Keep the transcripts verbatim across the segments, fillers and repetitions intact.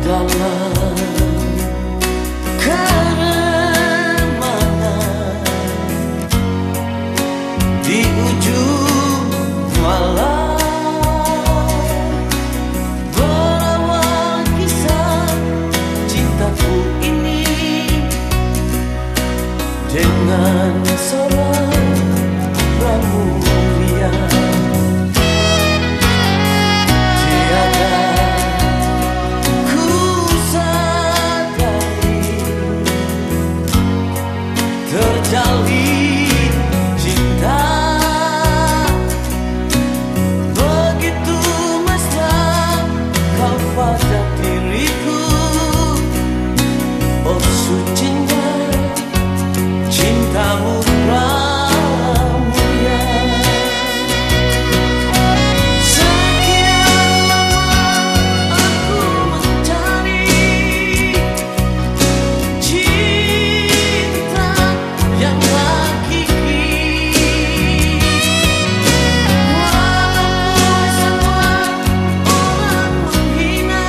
dalam keremanan di ujung malam berawal kisah cintaku ini dengan seorang pramuria. Terjalin cinta begitu mesra kau pada diriku. Oh sucinya cintamu pramuria. Sekian lama aku mencari cinta yang hakiki, walaupun semua orang menghina,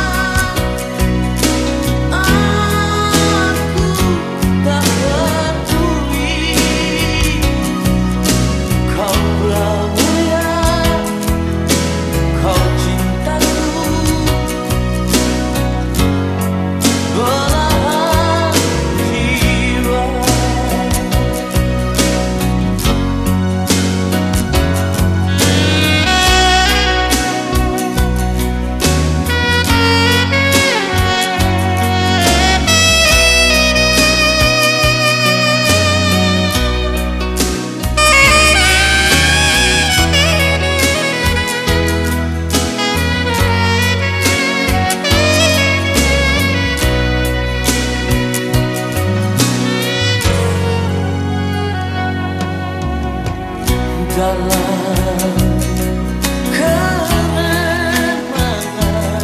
aku tak peduli. Kau pramuria, kau cintaku, belahan jiwa. Dalam keremanan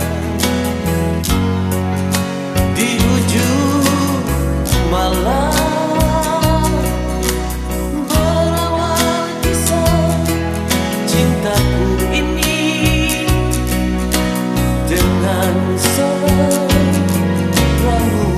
di ujung malam berawal kisah cintaku ini dengan seorang pramuria.